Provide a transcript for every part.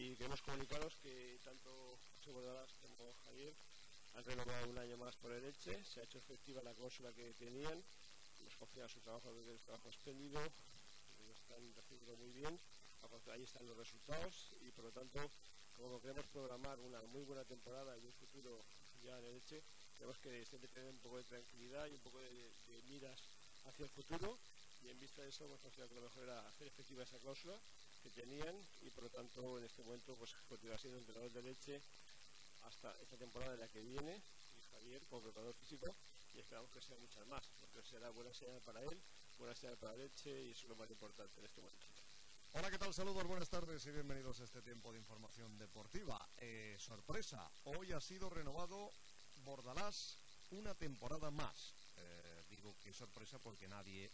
y queremos comunicaros que tanto José Bordalás como Javier han renovado un año más por el Elche. Se ha hecho efectiva la cláusula que tenían, nos confían su trabajo, desde el trabajo espléndido, lo están haciendo muy bien, ahí están los resultados y por lo tanto, como queremos programar una muy buena temporada y un futuro ya en el Elche, tenemos que siempre tener un poco de tranquilidad y un poco de miras hacia el futuro, y en vista de eso hemos considerado que lo mejor era hacer efectiva esa cláusula que tenían y por lo tanto en este momento pues continuar siendo entrenador de Elche hasta esta temporada de la que viene, y Javier como preparador físico, y esperamos que sean muchas más, porque será buena señal para él, buena señal para Elche, y eso es lo más importante en este momento. Hola, ¿qué tal? Saludos, buenas tardes y bienvenidos a este tiempo de información deportiva. Sorpresa, hoy ha sido renovado Bordalás una temporada más. Digo que sorpresa porque nadie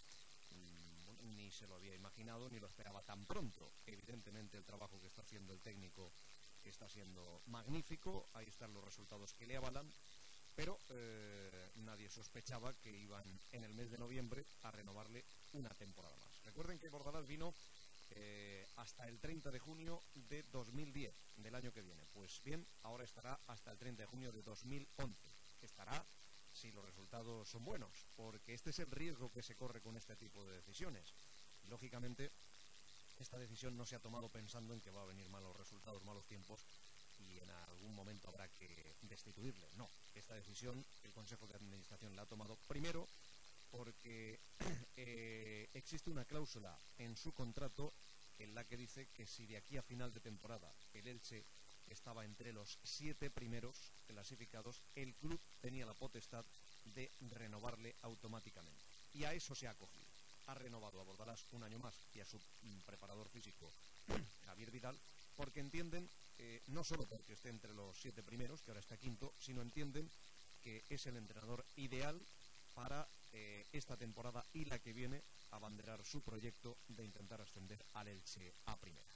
ni se lo había imaginado ni lo esperaba tan pronto. Evidentemente el trabajo que está haciendo el técnico está siendo magnífico, ahí están los resultados que le avalan, pero nadie sospechaba que iban en el mes de noviembre a renovarle una temporada más. Recuerden que Bordalás vino hasta el 30 de junio de 2010, del año que viene. Pues bien, ahora estará hasta el 30 de junio de 2011. Estará si los resultados son buenos, porque este es el riesgo que se corre con este tipo de decisiones. Lógicamente, esta decisión no se ha tomado pensando en que va a venir malos resultados, malos tiempos, y en algún momento habrá que destituirle. No, esta decisión el Consejo de Administración la ha tomado primero porque existe una cláusula en su contrato en la que dice que si de aquí a final de temporada el Elche estaba entre los 7 primeros clasificados, el club tenía la potestad de renovarle automáticamente. Y a eso se ha acogido. Ha renovado a Bordalás un año más y a su preparador físico, Javier Vidal, porque entienden, no solo porque esté entre los 7 primeros, que ahora está quinto, sino entienden que es el entrenador ideal para esta temporada y la que viene abanderar su proyecto de intentar ascender al Elche a primera.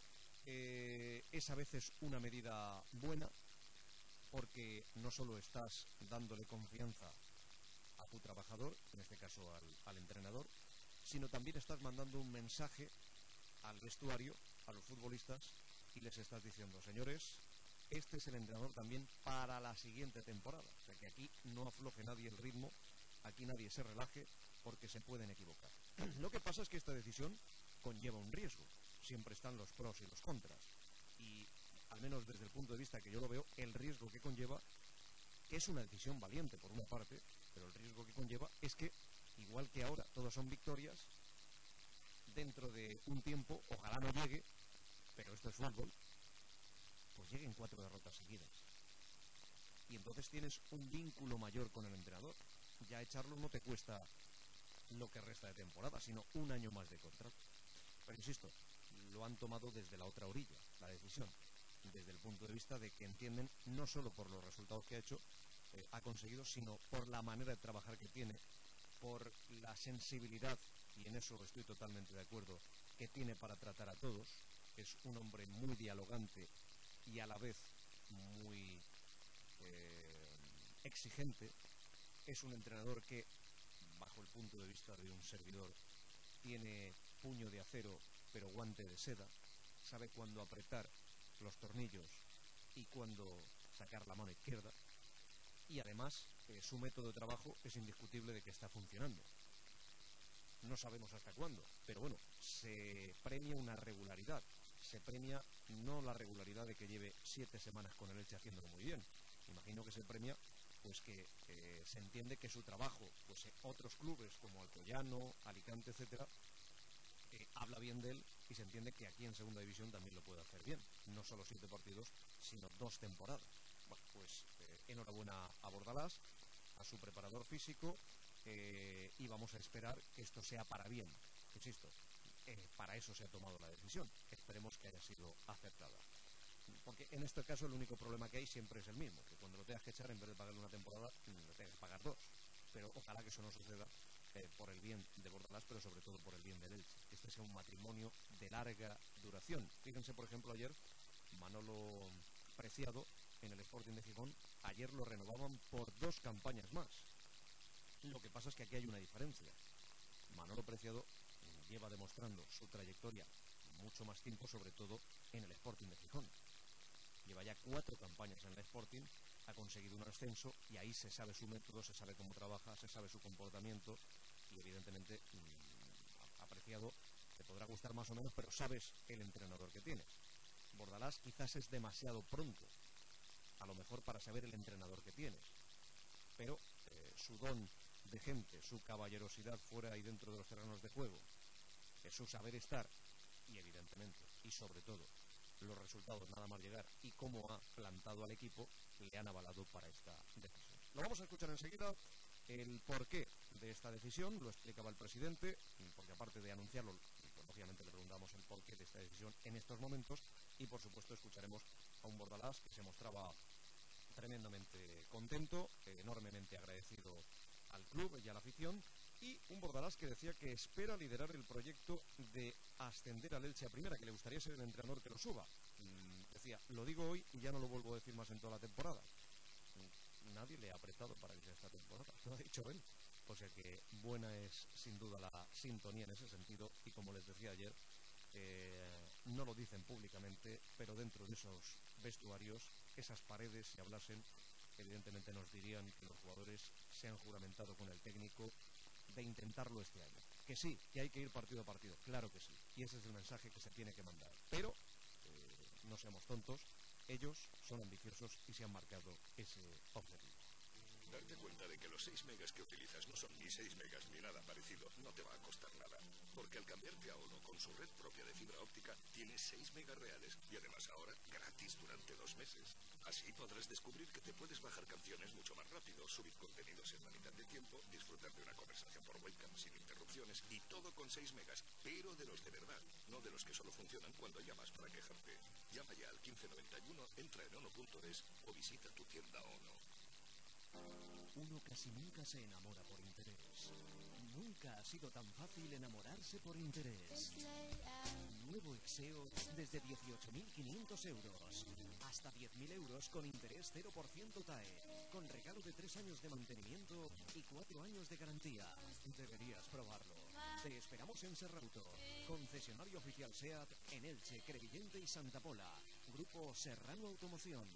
Es a veces una medida buena porque no solo estás dándole confianza a tu trabajador, en este caso al entrenador, sino también estás mandando un mensaje al vestuario, a los futbolistas, y les estás diciendo, señores, este es el entrenador también para la siguiente temporada. O sea que aquí no afloje nadie el ritmo, aquí nadie se relaje porque se pueden equivocar. Lo que pasa es que esta decisión conlleva un riesgo. Siempre están los pros y los contras. Y al menos desde el punto de vista que yo lo veo, el riesgo que conlleva, que es una decisión valiente por una parte, pero el riesgo que conlleva es que, igual que ahora todas son victorias, dentro de un tiempo, ojalá no llegue, pero esto es fútbol, pues lleguen 4 derrotas seguidas. Y entonces tienes un vínculo mayor con el entrenador. Ya echarlo no te cuesta lo que resta de temporada, sino un año más de contrato. Pero insisto, lo han tomado desde la otra orilla, la decisión, desde el punto de vista de que entienden no solo por los resultados que ha conseguido, sino por la manera de trabajar que tiene, por la sensibilidad, y en eso estoy totalmente de acuerdo, que tiene para tratar a todos. Es un hombre muy dialogante y a la vez muy exigente. Es un entrenador que, bajo el punto de vista de un servidor, tiene puño de acero pero guante de seda, sabe cuándo apretar los tornillos y cuándo sacar la mano izquierda, y además su método de trabajo es indiscutible de que está funcionando. No sabemos hasta cuándo, pero bueno, se premia una regularidad. Se premia no la regularidad de que lleve 7 semanas con el Elche haciéndolo muy bien. Imagino que se premia pues que se entiende que su trabajo, pues otros clubes como Alcoyano, Alicante, etcétera, habla bien de él, y se entiende que aquí en segunda división también lo puede hacer bien. No solo 7 partidos, sino 2 temporadas. Bueno, pues enhorabuena a Bordalás, a su preparador físico, y vamos a esperar que esto sea para bien. Insisto, para eso se ha tomado la decisión. Esperemos que haya sido aceptada. Porque en este caso el único problema que hay siempre es el mismo, que cuando lo tengas que echar, en vez de pagarle una temporada, lo tengas que pagar 2. Pero ojalá que eso no suceda por el bien de Bordalás, pero sobre todo por el bien del Elche. Que este sea un matrimonio de larga duración. Fíjense, por ejemplo, ayer Manolo Preciado en el Sporting de Gijón, ayer lo renovaban por 2 campañas más. Lo que pasa es que aquí hay una diferencia. Manolo Preciado lleva demostrando su trayectoria mucho más tiempo, sobre todo en el Sporting de Gijón. Lleva ya 4 campañas en el Sporting, ha conseguido un ascenso y ahí se sabe su método, se sabe cómo trabaja, se sabe su comportamiento y evidentemente apreciado, te podrá gustar más o menos, pero sabes el entrenador que tienes. Bordalás quizás es demasiado pronto, a lo mejor para saber el entrenador que tienes, pero su don de gente, su caballerosidad fuera y dentro de los terrenos de juego, su saber estar y evidentemente, y sobre todo, los resultados nada más llegar y cómo ha plantado al equipo, le han avalado para esta decisión. Lo vamos a escuchar enseguida. El porqué de esta decisión lo explicaba el presidente, porque aparte de anunciarlo, pues, lógicamente le preguntamos el porqué de esta decisión en estos momentos y por supuesto escucharemos a un Bordalás que se mostraba tremendamente contento, enormemente agradecido al club y a la afición, y un Bordalás que decía que espera liderar el proyecto de ascender al Elche a primera, que le gustaría ser el entrenador que lo suba. Decía, lo digo hoy y ya no lo vuelvo a decir más en toda la temporada. Nadie le ha apretado para irse esta temporada, lo ha dicho él. O sea que buena es sin duda la sintonía en ese sentido, y como les decía ayer, no lo dicen públicamente, pero dentro de esos vestuarios, esas paredes, si hablasen, evidentemente nos dirían que los jugadores se han juramentado con el técnico de intentarlo este año. Que sí, que hay que ir partido a partido, claro que sí, y ese es el mensaje que se tiene que mandar. Pero no seamos tontos, ellos son ambiciosos y se han marcado ese objetivo. Darte cuenta de que los 6 megas que utilizas no son ni 6 megas ni nada parecido no te va a costar nada. Porque al cambiarte a Ono con su red propia de fibra óptica, tienes 6 megas reales y además ahora gratis durante 2 meses. Así podrás descubrir que te puedes bajar canciones mucho más rápido, subir contenidos en la mitad de tiempo, disfrutar de una conversación por webcam sin interrupciones y todo con 6 megas, pero de los de verdad, no de los que solo funcionan cuando llamas para quejarte. Llama ya al 1591, entra en ono.es o visita tu tienda Ono. Uno casi nunca se enamora por interés. Nunca ha sido tan fácil enamorarse por interés. Nuevo Exeo desde 18.500 euros. Hasta 10.000 euros con interés 0% TAE. Con regalo de 3 años de mantenimiento y 4 años de garantía. Deberías probarlo. Te esperamos en Serrauto. Concesionario oficial SEAT en Elche, Crevillente y Santa Pola. Grupo Serrano Automoción.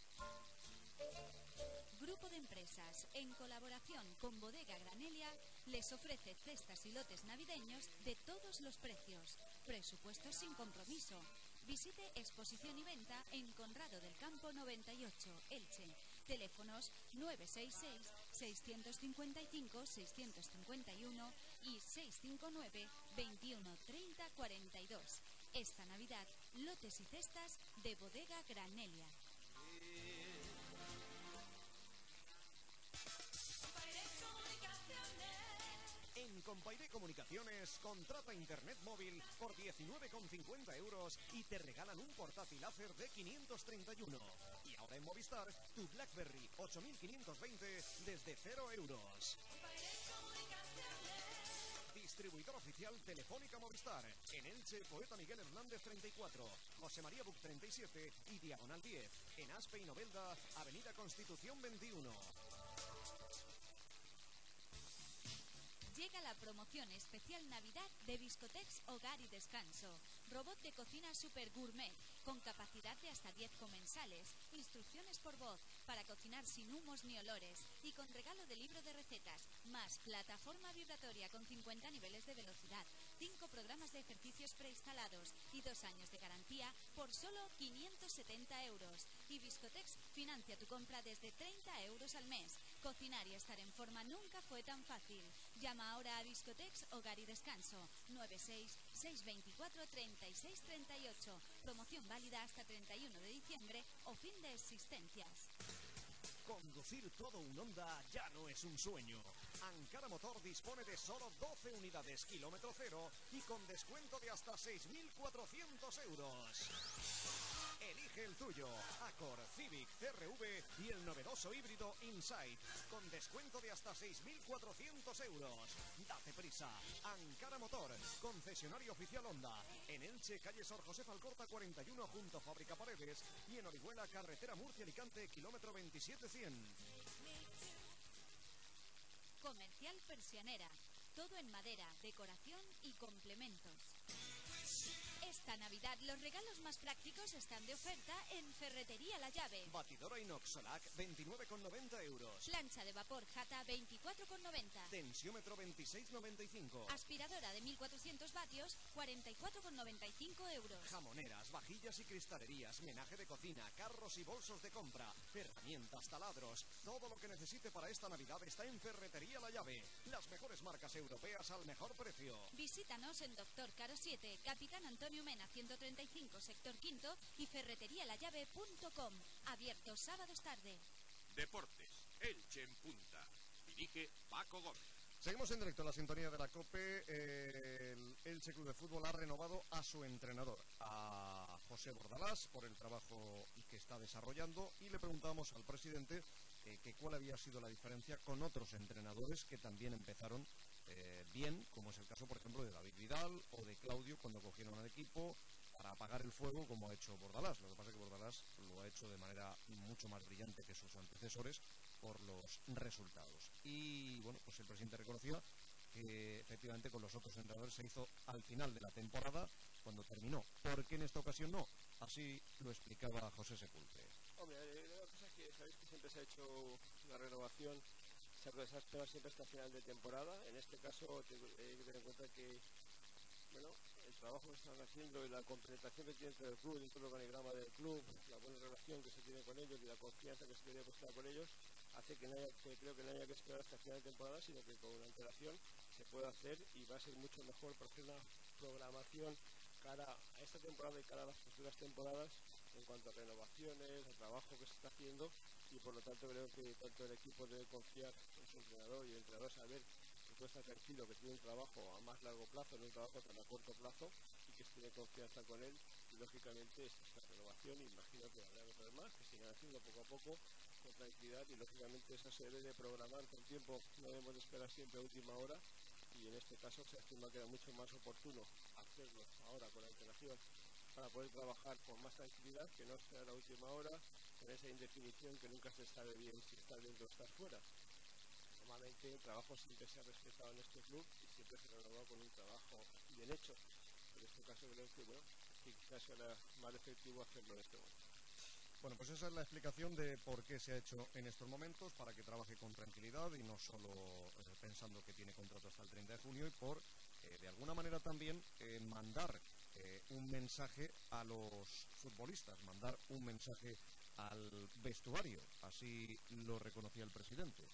Grupo de Empresas, en colaboración con Bodega Granelia, les ofrece cestas y lotes navideños de todos los precios. Presupuestos sin compromiso. Visite exposición y venta en Conrado del Campo 98, Elche. Teléfonos 966-655-651 y 659-2130-42. Esta Navidad, lotes y cestas de Bodega Granelia. En Compairé Comunicaciones, contrata internet móvil por 19,50 euros y te regalan un portátil Acer de 531. Y ahora en Movistar, tu BlackBerry 8520 desde 0 euros. Distribuidor oficial Telefónica Movistar. En Elche, Poeta Miguel Hernández 34, José María Buc 37 y Diagonal 10. En Aspe y Novelda, Avenida Constitución 21. Llega la promoción especial Navidad de Biscotex Hogar y Descanso. Robot de cocina super gourmet, con capacidad de hasta 10 comensales. Instrucciones por voz, para cocinar sin humos ni olores. Y con regalo de libro de recetas. Más plataforma vibratoria con 50 niveles de velocidad. 5 programas de ejercicios preinstalados. Y 2 años de garantía por solo 570 euros. Y Biscotex financia tu compra desde 30 euros al mes. Cocinar y estar en forma nunca fue tan fácil. Llama ahora a Biscotex Hogar y Descanso 96-624-3638. Promoción válida hasta 31 de diciembre o fin de existencias. Conducir todo un Honda ya no es un sueño. Ankara Motor dispone de solo 12 unidades kilómetro cero y con descuento de hasta 6.400 euros. Elige el tuyo, Accord, Civic, CR-V y el novedoso híbrido Insight, con descuento de hasta 6.400 euros. Date prisa, Ankara Motor, concesionario oficial Honda, en Elche, calle Sor José Alcorta 41, junto a Fábrica Paredes, y en Orihuela, carretera Murcia-Alicante, kilómetro 27-100. Comercial Persianera, todo en madera, decoración y complementos. Esta Navidad los regalos más prácticos están de oferta en Ferretería La Llave. Batidora inox Solac, 29,90 euros. Plancha de vapor Jata, 24,90. Tensiómetro, 26,95. Aspiradora de 1400 vatios, 44,95 euros. Jamoneras, vajillas y cristalerías, menaje de cocina, carros y bolsos de compra, herramientas, taladros. Todo lo que necesite para esta Navidad está en Ferretería La Llave. Las mejores marcas europeas al mejor precio. Visítanos en Doctor Caro 7, Capitán Antonio Mena 135, sector quinto y ferreterialallave.com. Abiertos sábados tarde. Deportes, Elche en punta. Dirige Paco Gómez. Seguimos en directo en la sintonía de la COPE. El Elche Club de Fútbol ha renovado a su entrenador, a José Bordalás, por el trabajo que está desarrollando, y le preguntábamos al presidente que cuál había sido la diferencia con otros entrenadores que también empezaron bien, como es el caso, por ejemplo, de David Vidal o de Claudio, cuando cogieron al equipo para apagar el fuego, como ha hecho Bordalás. Lo que pasa es que Bordalás lo ha hecho de manera mucho más brillante que sus antecesores por los resultados. Y bueno, pues el presidente reconocía que efectivamente con los otros entrenadores se hizo al final de la temporada, cuando terminó. ¿Por qué en esta ocasión no? Así lo explicaba José Sepulcre. Hombre, la cosa es que sabéis que siempre se ha hecho la renovación, se ha esperado siempre hasta final de temporada. En este caso hay que tener en cuenta que, bueno, el trabajo que están haciendo y la completación que tiene entre el club, dentro del organigrama del club, la buena relación que se tiene con ellos y la confianza que se tiene puesta con ellos, hace que creo que no haya que esperar hasta final de temporada, sino que con una antelación se puede hacer, y va a ser mucho mejor para hacer una programación cara a esta temporada y cara a las futuras temporadas en cuanto a renovaciones, al trabajo que se está haciendo, y por lo tanto creo que tanto el equipo debe confiar en su entrenador y el entrenador saber que puede estar tranquilo, que tiene un trabajo a más largo plazo, no un trabajo tan a corto plazo, y que se tiene confianza con él. Y lógicamente esta renovación, imagino que habrá otras más que sigan haciendo poco a poco con tranquilidad, y lógicamente eso se debe de programar con tiempo, no debemos de esperar siempre a última hora, y en este caso se estima que era mucho más oportuno hacerlo ahora con la antelación para poder trabajar con más tranquilidad, que no esperar a la última hora con esa indefinición que nunca se sabe bien si estás dentro o estás fuera. Normalmente el trabajo siempre se ha respetado en este club y siempre se ha renovado con un trabajo bien hecho. En este caso creo que, bueno, que quizás será más efectivo hacerlo en este momento. Bueno, pues esa es la explicación de por qué se ha hecho en estos momentos, para que trabaje con tranquilidad y no solo pensando que tiene contrato hasta el 30 de junio, y por, de alguna manera también, mandar un mensaje a los futbolistas, mandar un mensaje al vestuario. Así lo reconocía el presidente.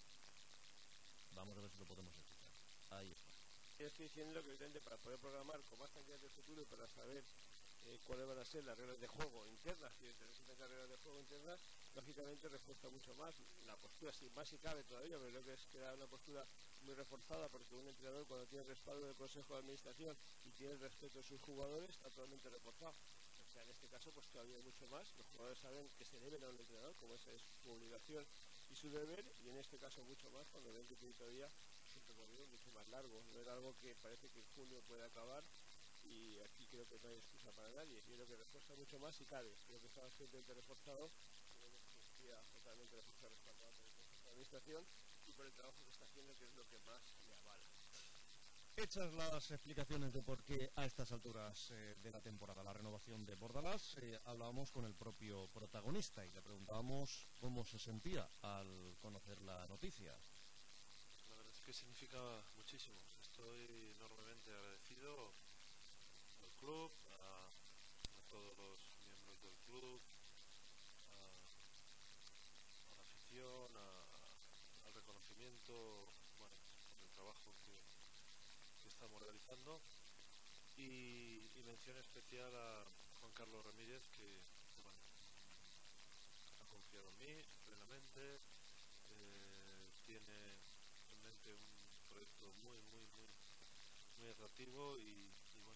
Vamos a ver si lo podemos escuchar. Ahí está. Yo estoy diciendo que evidentemente para poder programar con más tranquilidad el futuro y para saber cuáles van a ser las reglas de juego internas, y tener que tener reglas de juego internas, lógicamente refuerza mucho más la postura, sin más si cabe todavía, pero creo que es que da una postura muy reforzada, porque un entrenador, cuando tiene el respaldo del Consejo de Administración y tiene el respeto de sus jugadores, está totalmente reforzado. O sea, en este caso pues todavía mucho más. Los jugadores saben que se deben a un entrenador, como esa es su obligación y su deber, y en este caso mucho más cuando ven que tiene todavía un recorrido mucho más largo. No era algo que parece que en junio puede acabar, y aquí creo que no hay excusa para nadie. Yo creo que refuerza mucho más si cabe. Creo que estaba suficientemente reforzado, creo que se sentía totalmente reforzado, respaldado por el Consejo de Administración y por el trabajo que está haciendo, que es lo que más le avala. Hechas las explicaciones de por qué a estas alturas de la temporada la renovación de Bordalás, hablábamos con el propio protagonista y le preguntábamos cómo se sentía al conocer la noticia. La verdad es que significa muchísimo. Estoy enormemente agradecido al club, a todos los miembros del club, a la afición, al reconocimiento, bueno, por el trabajo que estamos realizando, y mención especial a Juan Carlos Ramírez, que bueno, ha confiado en mí plenamente, tiene en mente un proyecto muy atractivo, y bueno,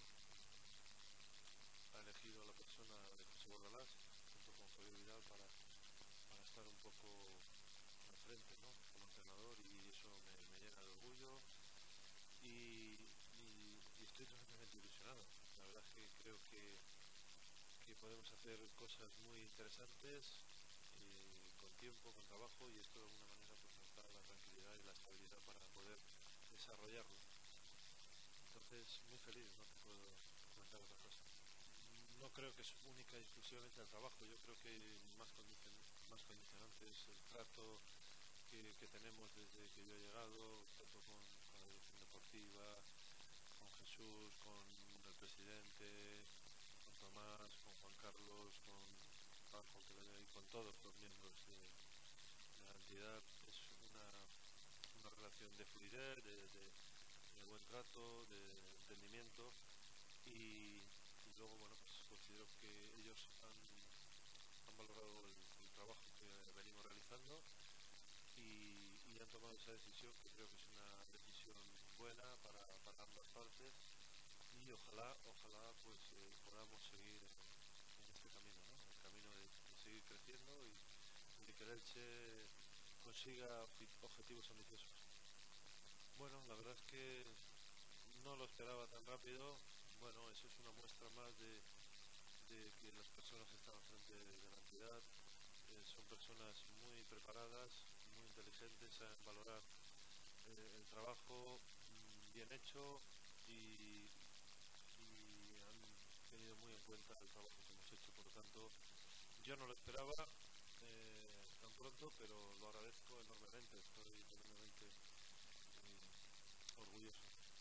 ha elegido a la persona de José Bordalás junto con Javier Vidal para estar un poco al frente, ¿no?, como entrenador, y eso me llena de orgullo, y estoy tremendamente ilusionado. La verdad es que creo que podemos hacer cosas muy interesantes, con tiempo, con trabajo, y esto de alguna manera pues nos da la tranquilidad y la estabilidad para poder desarrollarlo. Entonces, muy feliz, no te puedo comentar otra cosa. No creo que es única y exclusivamente el trabajo. Yo creo que más condicionante es el trato que tenemos desde que yo he llegado, tanto con la dirección deportiva, con Jesús, con el presidente, con Tomás, con Juan Carlos, con Paco, y con todos los miembros de la entidad. Es una relación de fluidez, de buen trato, de entendimiento y luego, bueno, pues considero que ellos han valorado el trabajo que venimos realizando y han tomado esa decisión, que creo que es una decisión buena para ambas partes y ojalá pues podamos seguir en este camino, ¿no? El camino de seguir creciendo y de que el Elche consiga objetivos ambiciosos. Bueno, la verdad es que no lo esperaba tan rápido. Bueno, eso es una muestra más de que las personas que están al frente de la entidad son personas muy preparadas, muy inteligentes, saben valorar el trabajo bien hecho y han tenido muy en cuenta el trabajo que hemos hecho. Por lo tanto, yo no lo esperaba tan pronto, pero lo agradezco enormemente. Estoy enormemente orgulloso.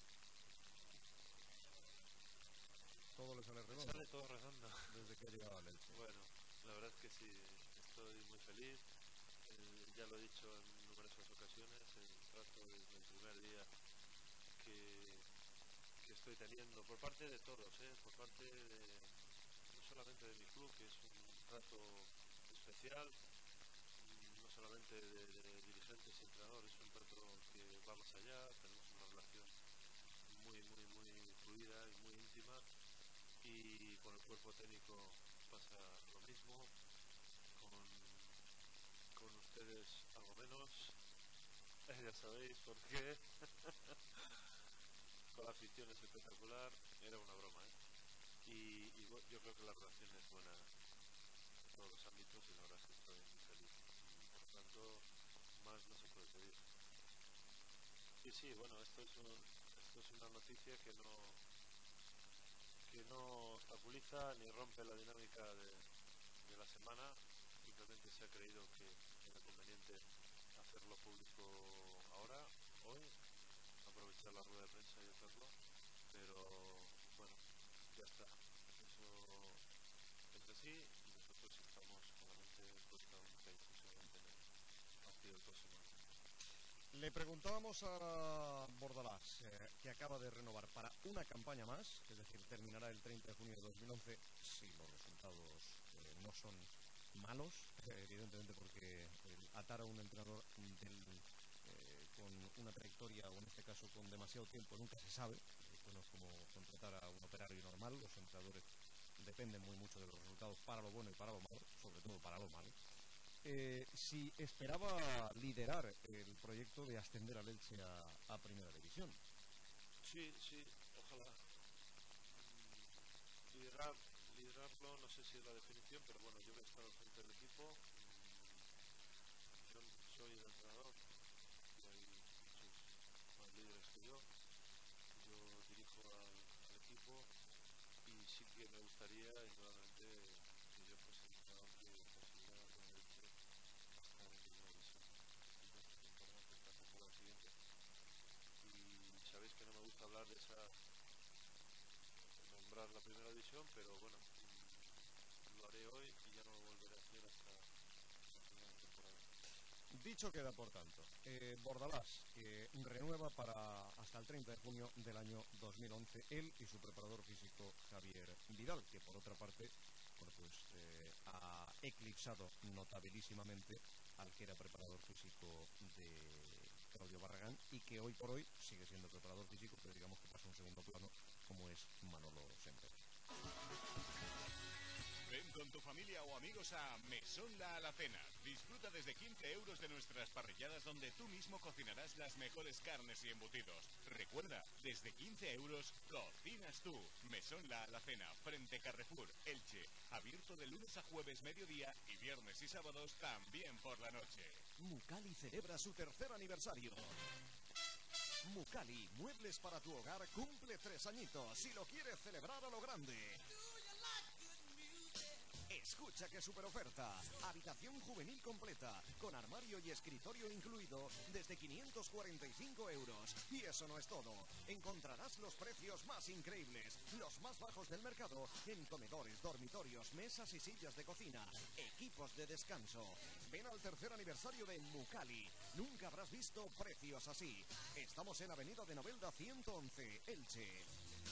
Todo le sale redondo. Sale todo redondo. Desde que ha llegado al Elche. Bueno, la verdad es que sí, estoy muy feliz. Ya lo he dicho en numerosas ocasiones, el trato desde el primer día que estoy teniendo por parte de todos, por parte no solamente de mi club, que es un trato especial, no solamente de dirigentes y entrenadores, es un trato que va más allá. Tenemos una relación muy fluida y muy íntima, y con el cuerpo técnico pasa lo mismo, con ustedes algo menos, ya sabéis por qué. Con la afición es espectacular, era una broma, y yo creo que la relación es buena en todos los ámbitos y la verdad es que estoy muy feliz y por lo tanto más no se puede pedir. Y sí, bueno, esto es una noticia que no obstaculiza ni rompe la dinámica de la semana. Simplemente se ha creído que era conveniente hacerlo público ahora, hoy, aprovechar la rueda de prensa y hacerlo, pero bueno, ya está. Eso es así y nosotros estamos con la mente puesta única y exclusivamente en el partido del próximo año. Le preguntábamos a Bordalás, que acaba de renovar para una campaña más, es decir, terminará el 30 de junio de 2011, si los resultados no son malos, evidentemente, porque atar a un entrenador con una trayectoria, o en este caso con demasiado tiempo, nunca se sabe. Esto no es como contratar a un operario normal. Los entrenadores dependen muy mucho de los resultados, para lo bueno y para lo malo, sobre todo para lo malo. Si esperaba liderar el proyecto de ascender al Elche a Primera División. Sí, ojalá. Liderarlo, no sé si es la definición, pero bueno, yo voy a estar al frente del equipo. Yo soy el entrenador y hay muchos más líderes que yo. Yo dirijo al equipo y sí que me gustaría, indudablemente, que yo fuese el entrenador que consiguiera con el Elche estar en Primera División. Esta temporada, esta temporada siguiente. Y sabéis que no me gusta hablar de nombrar la Primera División, pero bueno, lo haré hoy y ya no lo volveré a hacer hasta la final de temporada. Dicho queda, por tanto, Bordalás, que renueva hasta el 30 de junio del año 2011, él y su preparador físico Javier Vidal, que por otra parte, bueno, pues ha eclipsado notabilísimamente al que era preparador físico de Claudio Barragán y que hoy por hoy sigue siendo preparador físico, pero digamos que pasa a un segundo plano, como es Manolo Semper. Ven con tu familia o amigos a Mesón La Alacena. Disfruta desde 15 euros de nuestras parrilladas, donde tú mismo cocinarás las mejores carnes y embutidos. Recuerda, desde 15 euros cocinas tú. Mesón La Alacena, frente Carrefour, Elche. Abierto de lunes a jueves mediodía y viernes y sábados también por la noche. Mucali celebra su tercer aniversario. Mucali, muebles para tu hogar, cumple 3 añitos y lo quieres celebrar a lo grande. Escucha qué super oferta. Habitación juvenil completa, con armario y escritorio incluido, desde 545 euros. Y eso no es todo. Encontrarás los precios más increíbles, los más bajos del mercado, en comedores, dormitorios, mesas y sillas de cocina, equipos de descanso. Ven al tercer aniversario de Mucali. Nunca habrás visto precios así. Estamos en Avenida de Novelda 111, Elche.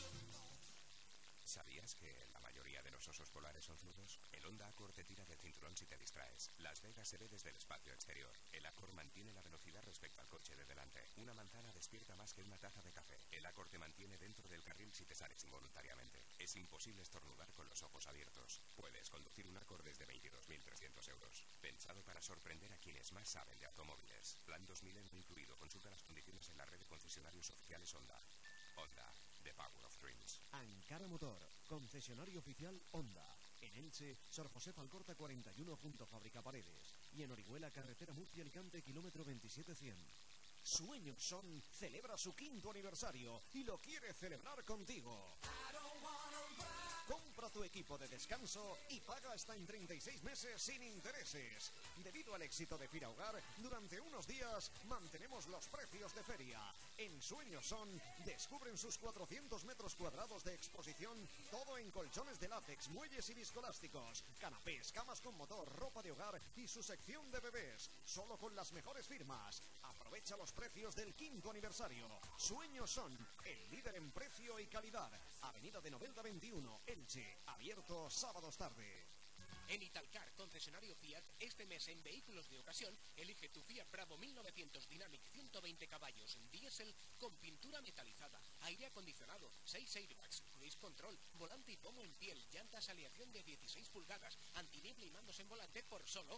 ¿Sabías que la mayoría de los osos polares son zurdos? El Honda Accord te tira del cinturón si te distraes. Las Vegas se ve desde el espacio exterior. El Accord mantiene la velocidad respecto al coche de delante. Una manzana despierta más que una taza de café. El Accord te mantiene dentro del carril si te sales involuntariamente. Es imposible estornudar con los ojos abiertos. Puedes conducir un Accord desde 22.300 euros. Pensado para sorprender a quienes más saben de automóviles. Plan 2000 euro incluido. Consulta las condiciones en la red de concesionarios oficiales Honda. Honda, the power of dreams. Ankara Motor, concesionario oficial Honda. En Elche, Sor José Alcorta 41 junto a Fábrica Paredes. Y en Orihuela, carretera Murcia-Alicante, kilómetro 27100. Sueños Son celebra su 5º aniversario y lo quiere celebrar contigo. Compra tu equipo de descanso y paga hasta en 36 meses sin intereses. Debido al éxito de Fira Hogar, durante unos días mantenemos los precios de feria. En Sueños Son descubren sus 400 metros cuadrados de exposición, todo en colchones de látex, muelles y viscolásticos, canapés, camas con motor, ropa de hogar y su sección de bebés, solo con las mejores firmas. Aprovecha los precios del 5º aniversario. Sueños Son, el líder en precio y calidad. Avenida de Novelda 21, Elche, abierto sábados tarde. En Italcar, concesionario Fiat, este mes en vehículos de ocasión, elige tu Fiat Bravo 1900 Dynamic 120 caballos, diésel con pintura metalizada, aire acondicionado, 6 airbags, cruise control, volante y pomo en piel, llantas aleación de 16 pulgadas, antiniebla y mandos en volante por solo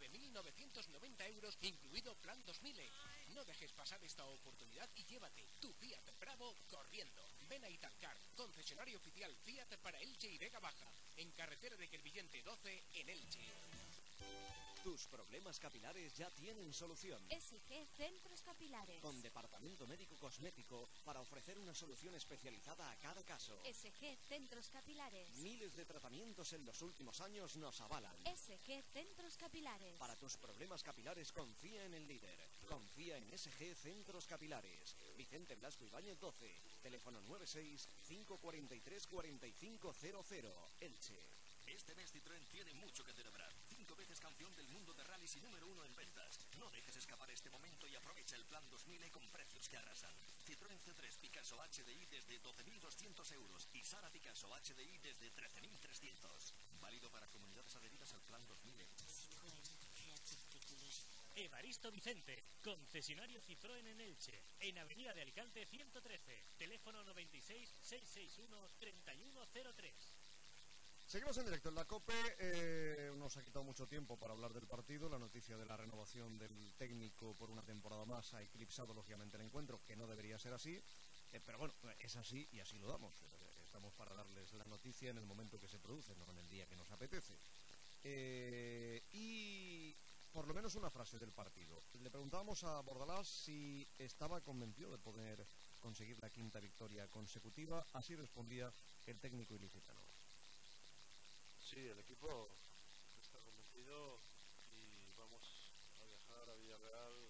9.990 euros, incluido plan 2000. No dejes pasar esta oportunidad y llévate tu Fiat Bravo corriendo. Ven a Italcar, concesionario oficial Fiat para Elche y Vega Baja, en carretera de Quervillente 12, en Elche. Tus problemas capilares ya tienen solución. SG Centros Capilares. Con departamento médico cosmético para ofrecer una solución especializada a cada caso. SG Centros Capilares. Miles de tratamientos en los últimos años nos avalan. SG Centros Capilares. Para tus problemas capilares confía en el líder. Confía en SG Centros Capilares. Vicente Blasco Ibáñez 12. Teléfono 96 543 4500. Elche. Este mes Citroën tiene mucho que celebrar. 5 veces campeón del mundo de rallies y número 1 en ventas. No dejes escapar este momento y aprovecha el plan 2000 con precios que arrasan. Citroën C3 Picasso HDI desde 12.200 euros y Sara Picasso HDI desde 13.300. Válido para comunidades adheridas al plan 2000. Evaristo Vicente, concesionario Citroën en Elche, en Avenida de Alicante 113, teléfono 96 661 3103. Seguimos en directo en la COPE. Nos ha quitado mucho tiempo para hablar del partido. La noticia de la renovación del técnico por una temporada más ha eclipsado lógicamente el encuentro, que no debería ser así. Pero bueno, es así y así lo damos. Estamos para darles la noticia en el momento que se produce, no en el día que nos apetece. Y por lo menos una frase del partido. Le preguntábamos a Bordalás si estaba convencido de poder conseguir la 5ª victoria consecutiva. Así respondía el técnico ilicitano. Sí, el equipo está convencido y vamos a viajar a Villarreal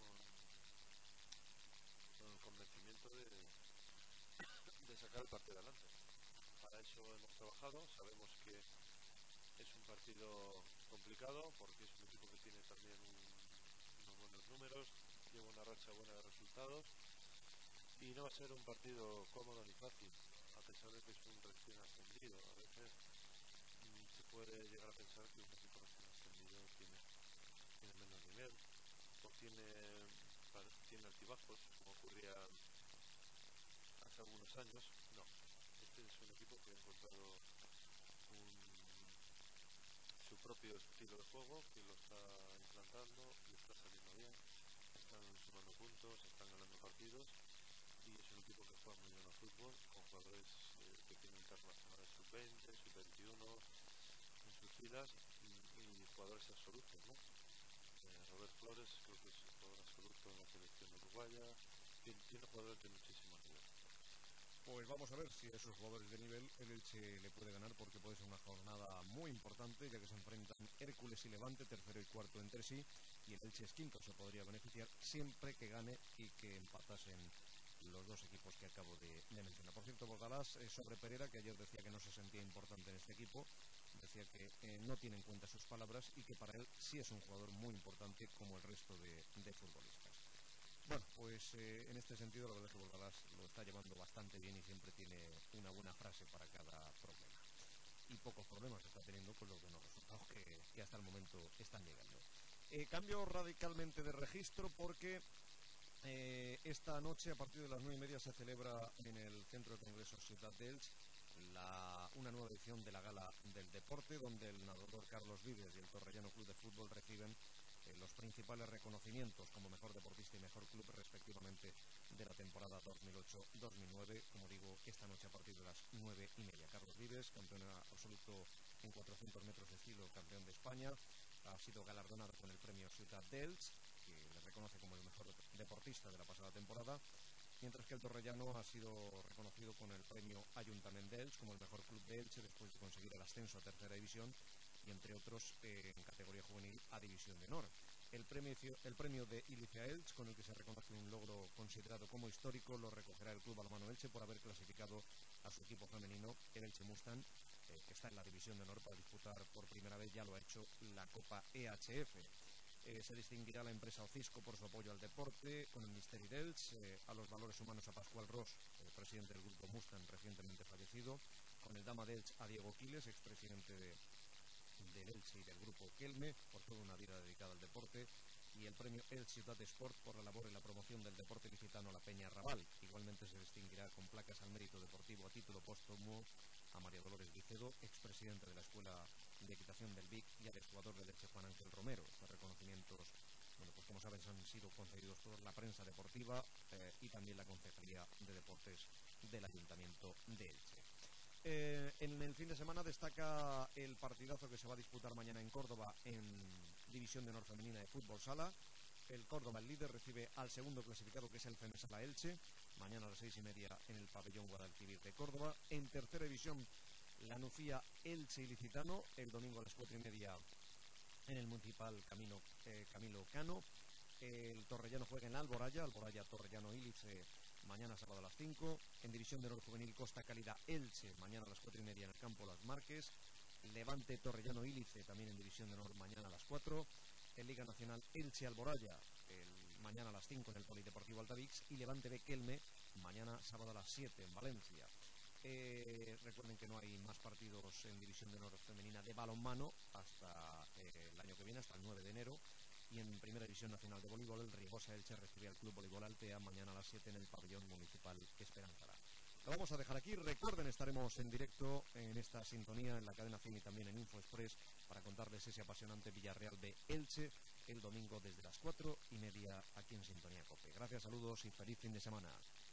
con el convencimiento de sacar el partido adelante. Para eso hemos trabajado, sabemos que es un partido complicado porque es un equipo que tiene también unos buenos números, lleva una racha buena de resultados y no va a ser un partido cómodo ni fácil, a pesar de que es un recién ascendido. A veces se puede llegar a pensar que un equipo recién ascendido tiene menos nivel o tiene altibajos, como ocurría hace algunos años. No, este es un equipo que ha encontrado su propio estilo de juego, que lo está implantando y está saliendo bien, están sumando puntos, están ganando partidos y es un equipo que juega muy bien al fútbol, con jugadores que tienen internacionales sub-20, sub-21 en sus filas y jugadores absolutos, ¿no? Robert Flores creo que es el jugador absoluto en la selección uruguaya, tiene jugadores de muchísimo nivel. Pues vamos a ver si a esos jugadores de nivel el Elche le puede ganar, porque puede ser una jornada muy importante, ya que se enfrentan Hércules y Levante, tercero y cuarto entre sí, y el Elche es quinto. Se podría beneficiar siempre que gane y que empatasen los dos equipos que acabo de mencionar. Por cierto, Bordalás, sobre Pereira, que ayer decía que no se sentía importante en este equipo, decía que no tiene en cuenta sus palabras y que para él sí es un jugador muy importante como el resto de futbolistas. Bueno, pues en este sentido la verdad es que Bordalás lo está llevando bastante bien y siempre tiene una buena frase para cada problema. Y pocos problemas está teniendo con los buenos resultados que hasta el momento están llegando. Cambio radicalmente de registro porque esta noche a partir de las 9:30 se celebra en el Centro de Congresos Ciudad de Elche una nueva edición de la Gala del Deporte, donde el nadador Carlos Vives y el Torrellano Club de Fútbol reciben los principales reconocimientos como mejor deportista y mejor club respectivamente de la temporada 2008-2009. Como digo, esta noche a partir de las 9:30. Carlos Vives, campeón absoluto en 400 metros de estilo, campeón de España, ha sido galardonado con el premio Ciudad de Elche, que le reconoce como el mejor deportista de la pasada temporada, mientras que el torrellano ha sido reconocido con el premio Ayuntamiento de Elche como el mejor club de Elche después de conseguir el ascenso a tercera división y entre otros en categoría juvenil a división de honor. El premio de Ilicia Elche, con el que se reconoce un logro considerado como histórico, lo recogerá el Club Balonmano Elche por haber clasificado a su equipo femenino, el Elche Mustang, que está en la división de honor para disputar por primera vez, ya lo ha hecho, la Copa EHF. Se distinguirá la empresa Ocisco por su apoyo al deporte, con el Misteri d'Elche, a los valores humanos a Pascual Ros, presidente del grupo Mustang recientemente fallecido, con el Dama d'Elche a Diego Quiles, expresidente del Elche y del grupo Kelme, por toda una vida dedicada al deporte, y el premio El Ciutat Sport por la labor en la promoción del deporte ilicitano La Peña Raval. Igualmente se distinguirá con placas al mérito deportivo a título póstumo a María Dolores Vicedo, expresidente de la Escuela de Equitación del VIC, y al exjugador del Elche Juan Ángel Romero. Estos reconocimientos, bueno, pues como saben, han sido concedidos por la prensa deportiva y también la Concejalía de Deportes del Ayuntamiento de Elche. En el fin de semana destaca el partidazo que se va a disputar mañana en Córdoba en División de Honor Femenina de Fútbol Sala. El Córdoba, el líder, recibe al segundo clasificado, que es el Femesala Elche, mañana a las 6:30 en el pabellón Guadalquivir de Córdoba. En tercera división, la Nucía Elche Ilicitano, el domingo a las 4:30 en el Municipal Camilo Cano. El Torrellano juega en Alboraya Torrellano Ílice, mañana sábado a las 5. En División de Honor Juvenil, Costa Cálida Elche, mañana a las 4:30 en el campo Las Marques. Levante Torrellano Ílice, también en División de Honor, mañana a las 4. En Liga Nacional, Elche Alboraya, mañana a las 5 en el Polideportivo Altavix. Y Levante B Kelme, mañana sábado a las 7 en Valencia. Recuerden que no hay más partidos en División de Honor Femenina de balonmano hasta el año que viene, hasta el 9 de enero. Y en Primera División Nacional de Voleibol, el Rigosa Elche recibe al Club Voleibol Altea mañana a las 7 en el pabellón municipal Esperanzará. Lo vamos a dejar aquí. Recuerden, estaremos en directo en esta sintonía en la cadena CIN y también en InfoExpress para contarles ese apasionante Villarreal de Elche el domingo desde las 4:30 aquí en Sintonía COPE. Gracias, saludos y feliz fin de semana.